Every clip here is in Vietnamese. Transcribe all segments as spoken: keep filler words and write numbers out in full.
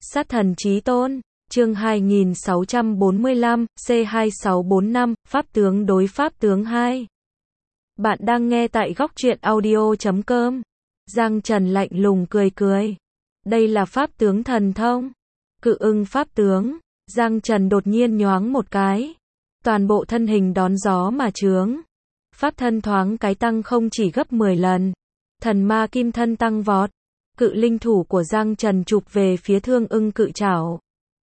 Sát thần chí tôn, chương hai nghìn sáu trăm bốn mươi lăm, C hai sáu bốn năm, Pháp tướng đối Pháp tướng hai. Bạn đang nghe tại góc truyện audio chấm com. Giang Trần lạnh lùng cười cười. Đây là Pháp tướng thần thông. Cự ưng Pháp tướng. Giang Trần đột nhiên nhoáng một cái. Toàn bộ thân hình đón gió mà chướng. Pháp thân thoáng cái tăng không chỉ gấp mười lần. Thần ma kim thân tăng vọt. Cự linh thủ của Giang Trần chụp về phía thương ưng cự trảo.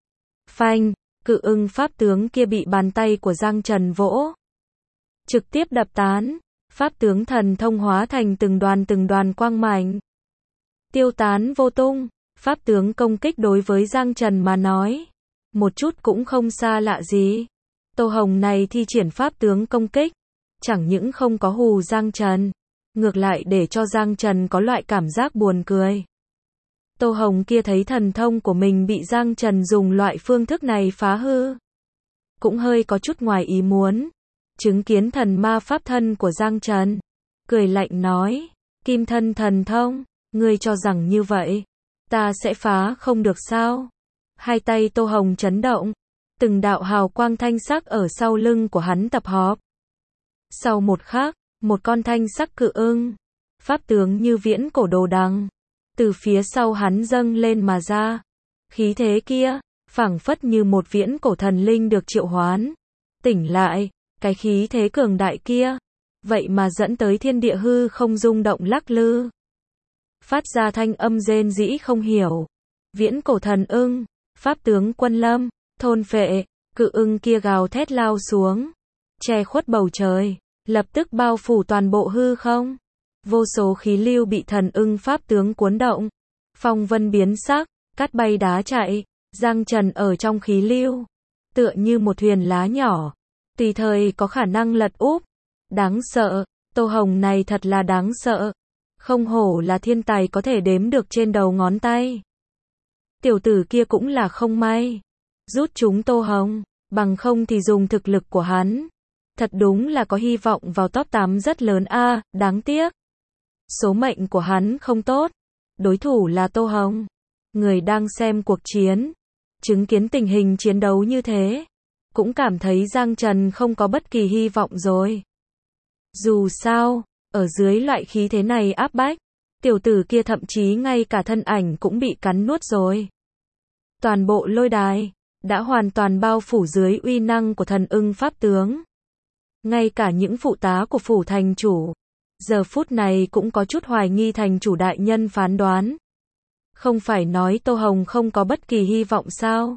Phanh, cự ưng Pháp tướng kia bị bàn tay của Giang Trần vỗ. Trực tiếp đập tán. Pháp tướng thần thông hóa thành từng đoàn từng đoàn quang mảnh. Tiêu tán vô tung. Pháp tướng công kích đối với Giang Trần mà nói. Một chút cũng không xa lạ gì. Tô Hồng này thi triển Pháp tướng công kích. Chẳng những không có hù Giang Trần. Ngược lại để cho Giang Trần có loại cảm giác buồn cười. Tô Hồng kia thấy thần thông của mình bị Giang Trần dùng loại phương thức này phá hư. Cũng hơi có chút ngoài ý muốn. Chứng kiến thần ma pháp thân của Giang Trần. Cười lạnh nói. Kim thân thần thông, ngươi cho rằng như vậy. Ta sẽ phá không được sao? Hai tay Tô Hồng chấn động. Từng đạo hào quang thanh sắc ở sau lưng của hắn tập hợp. Sau một khắc, một con thanh sắc cự ưng. Pháp tướng như viễn cổ đồ đằng. Từ phía sau hắn dâng lên mà ra. Khí thế kia, phảng phất như một viễn cổ thần linh được triệu hoán. Tỉnh lại, cái khí thế cường đại kia. Vậy mà dẫn tới thiên địa hư không rung động lắc lư. Phát ra thanh âm rên rĩ không hiểu. Viễn cổ thần ưng, Pháp tướng quân lâm, thôn phệ, cự ưng kia gào thét lao xuống. Che khuất bầu trời, lập tức bao phủ toàn bộ hư không. Vô số khí lưu bị thần ưng Pháp tướng cuốn động. Phong vân biến sắc, cát bay đá chạy. Giang Trần ở trong khí lưu. Tựa như một thuyền lá nhỏ. Tùy thời có khả năng lật úp. Đáng sợ, Tô Hồng này thật là đáng sợ. Không hổ là thiên tài có thể đếm được trên đầu ngón tay. Tiểu tử kia cũng là không may. Rút chúng Tô Hồng, bằng không thì dùng thực lực của hắn. Thật đúng là có hy vọng vào top tám rất lớn a, à, đáng tiếc. Số mệnh của hắn không tốt. Đối thủ là Tô Hồng. Người đang xem cuộc chiến. Chứng kiến tình hình chiến đấu như thế. Cũng cảm thấy Giang Trần không có bất kỳ hy vọng rồi. Dù sao, ở dưới loại khí thế này áp bách. Tiểu tử kia thậm chí ngay cả thân ảnh cũng bị cắn nuốt rồi. Toàn bộ lôi đài. Đã hoàn toàn bao phủ dưới uy năng của thần ưng Pháp tướng. Ngay cả những phụ tá của phủ thành chủ. Giờ phút này cũng có chút hoài nghi thành chủ đại nhân phán đoán. Không phải nói Tô Hồng không có bất kỳ hy vọng sao?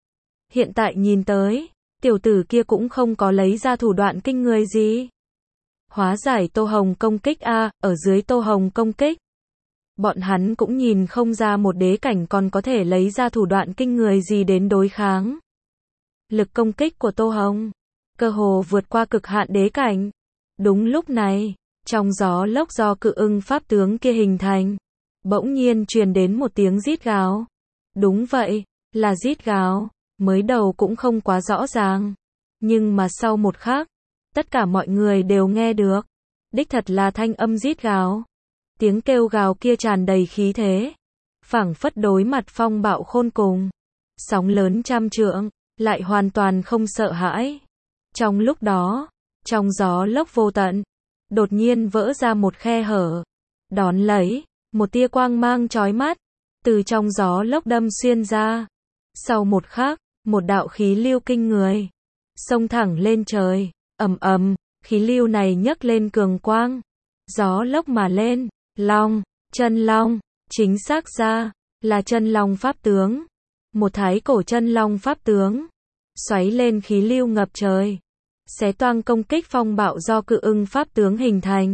Hiện tại nhìn tới, tiểu tử kia cũng không có lấy ra thủ đoạn kinh người gì. Hóa giải Tô Hồng công kích a, ở dưới Tô Hồng công kích. Bọn hắn cũng nhìn không ra một đế cảnh còn có thể lấy ra thủ đoạn kinh người gì đến đối kháng. Lực công kích của Tô Hồng, cơ hồ vượt qua cực hạn đế cảnh. Đúng lúc này, trong gió lốc do cự ưng Pháp tướng kia hình thành, bỗng nhiên truyền đến một tiếng rít gào. Đúng vậy, là rít gào, mới đầu cũng không quá rõ ràng. Nhưng mà sau một khắc, tất cả mọi người đều nghe được. Đích thật là thanh âm rít gào. Tiếng kêu gào kia tràn đầy khí thế. Phảng phất đối mặt phong bạo khôn cùng. Sóng lớn trăm trượng, lại hoàn toàn không sợ hãi. Trong lúc đó, trong gió lốc vô tận, đột nhiên vỡ ra một khe hở. Đón lấy, một tia quang mang chói mắt, từ trong gió lốc đâm xuyên ra. Sau một khắc, một đạo khí lưu kinh người, xông thẳng lên trời, ầm ầm, khí lưu này nhấc lên cường quang. Gió lốc mà lên, long, chân long, chính xác ra, là chân long Pháp tướng. Một thái cổ chân long Pháp tướng, xoáy lên khí lưu ngập trời. Xé toang công kích phong bạo do cự ưng Pháp tướng hình thành.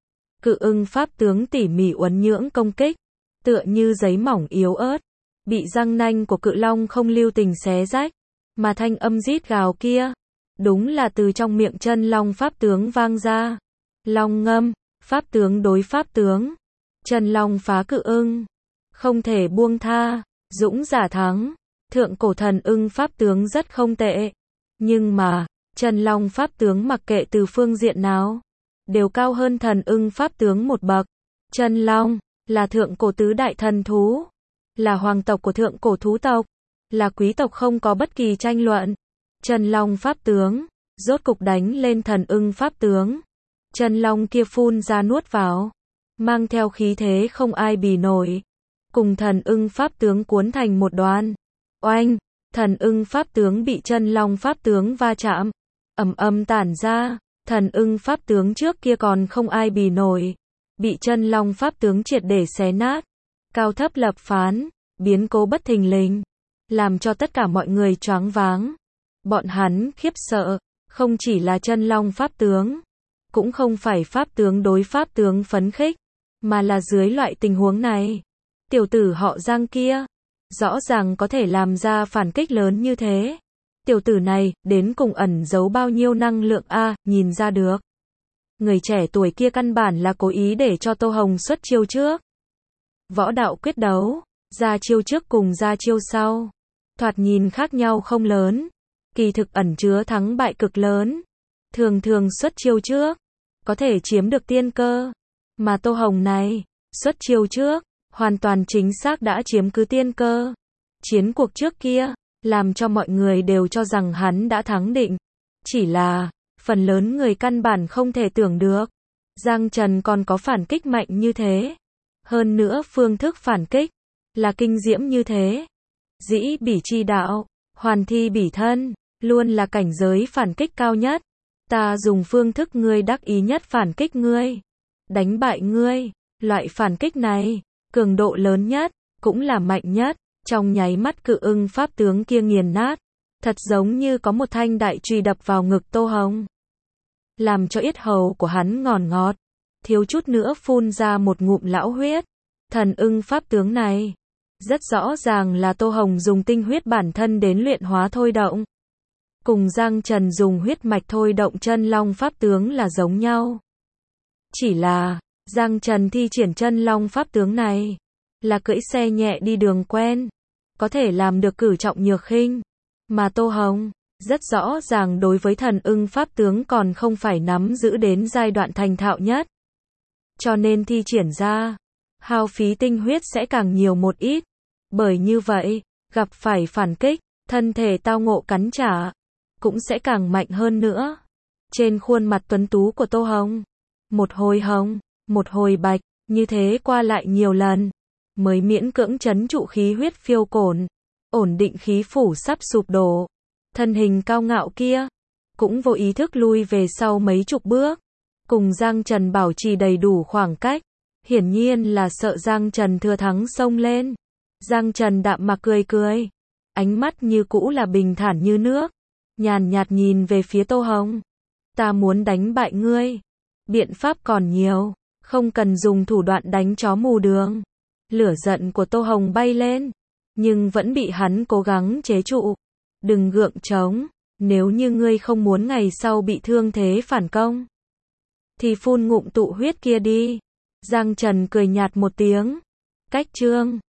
Cự ưng Pháp tướng tỉ mỉ uốn nhưỡng công kích, tựa như giấy mỏng yếu ớt, bị răng nanh của cự long không lưu tình xé rách, mà thanh âm rít gào kia, đúng là từ trong miệng chân long Pháp tướng vang ra. Long ngâm, Pháp tướng đối Pháp tướng, chân long phá cự ưng, không thể buông tha, dũng giả thắng. Thượng cổ thần ưng Pháp tướng rất không tệ, nhưng mà chân long Pháp tướng mặc kệ từ phương diện nào, đều cao hơn thần ưng Pháp tướng một bậc. Chân long là thượng cổ tứ đại thần thú, là hoàng tộc của thượng cổ thú tộc, là quý tộc không có bất kỳ tranh luận. Chân long pháp tướng, rốt cục đánh lên thần ưng pháp tướng. Chân long kia phun ra nuốt vào, mang theo khí thế không ai bì nổi, cùng thần ưng pháp tướng cuốn thành một đoàn. Oanh, thần ưng pháp tướng bị chân long pháp tướng va chạm, ầm ầm tản ra, thần ưng pháp tướng trước kia còn không ai bì nổi, bị chân long pháp tướng triệt để xé nát. Cao thấp lập phán, biến cố bất thình lình, làm cho tất cả mọi người choáng váng. Bọn hắn khiếp sợ, không chỉ là chân long pháp tướng, cũng không phải pháp tướng đối pháp tướng phấn khích, mà là dưới loại tình huống này. Tiểu tử họ Giang kia, rõ ràng có thể làm ra phản kích lớn như thế. Tiểu tử này, đến cùng ẩn giấu bao nhiêu năng lượng a, nhìn ra được. Người trẻ tuổi kia căn bản là cố ý để cho Tô Hồng xuất chiêu trước. Võ đạo quyết đấu, ra chiêu trước cùng ra chiêu sau, thoạt nhìn khác nhau không lớn, kỳ thực ẩn chứa thắng bại cực lớn. Thường thường xuất chiêu trước, có thể chiếm được tiên cơ, mà Tô Hồng này, xuất chiêu trước, hoàn toàn chính xác đã chiếm cứ tiên cơ. Chiến cuộc trước kia, làm cho mọi người đều cho rằng hắn đã thắng định. Chỉ là, phần lớn người căn bản không thể tưởng được, Giang Trần còn có phản kích mạnh như thế. Hơn nữa phương thức phản kích, là kinh diễm như thế. Dĩ bỉ chi đạo, hoàn thi bỉ thân, luôn là cảnh giới phản kích cao nhất. Ta dùng phương thức ngươi đắc ý nhất phản kích ngươi, đánh bại ngươi. Loại phản kích này, cường độ lớn nhất, cũng là mạnh nhất. Trong nháy mắt cự ưng pháp tướng kia nghiền nát, thật giống như có một thanh đại chùy đập vào ngực Tô Hồng, làm cho yết hầu của hắn ngòn ngọt, thiếu chút nữa phun ra một ngụm lão huyết. Thần ưng pháp tướng này, rất rõ ràng là Tô Hồng dùng tinh huyết bản thân đến luyện hóa thôi động, cùng Giang Trần dùng huyết mạch thôi động chân long pháp tướng là giống nhau. Chỉ là, Giang Trần thi triển chân long pháp tướng này, là cưỡi xe nhẹ đi đường quen, có thể làm được cử trọng nhược khinh, mà Tô Hồng, rất rõ ràng đối với thần ưng pháp tướng còn không phải nắm giữ đến giai đoạn thành thạo nhất. Cho nên thi triển ra, hao phí tinh huyết sẽ càng nhiều một ít. Bởi như vậy, gặp phải phản kích, thân thể tao ngộ cắn trả, cũng sẽ càng mạnh hơn nữa. Trên khuôn mặt tuấn tú của Tô Hồng, một hồi hồng, một hồi bạch, như thế qua lại nhiều lần, mới miễn cưỡng trấn trụ khí huyết phiêu cổn, ổn định khí phủ sắp sụp đổ. Thân hình cao ngạo kia, cũng vô ý thức lui về sau mấy chục bước, cùng Giang Trần bảo trì đầy đủ khoảng cách, hiển nhiên là sợ Giang Trần thừa thắng xông lên. Giang Trần đạm mạc cười cười, ánh mắt như cũ là bình thản như nước, nhàn nhạt nhìn về phía Tô Hồng. Ta muốn đánh bại ngươi, biện pháp còn nhiều, không cần dùng thủ đoạn đánh chó mù đường. Lửa giận của Tô Hồng bay lên, nhưng vẫn bị hắn cố gắng chế trụ. Đừng gượng chống, nếu như ngươi không muốn ngày sau bị thương thế phản công, thì phun ngụm tụ huyết kia đi. Giang Trần cười nhạt một tiếng. Cách chương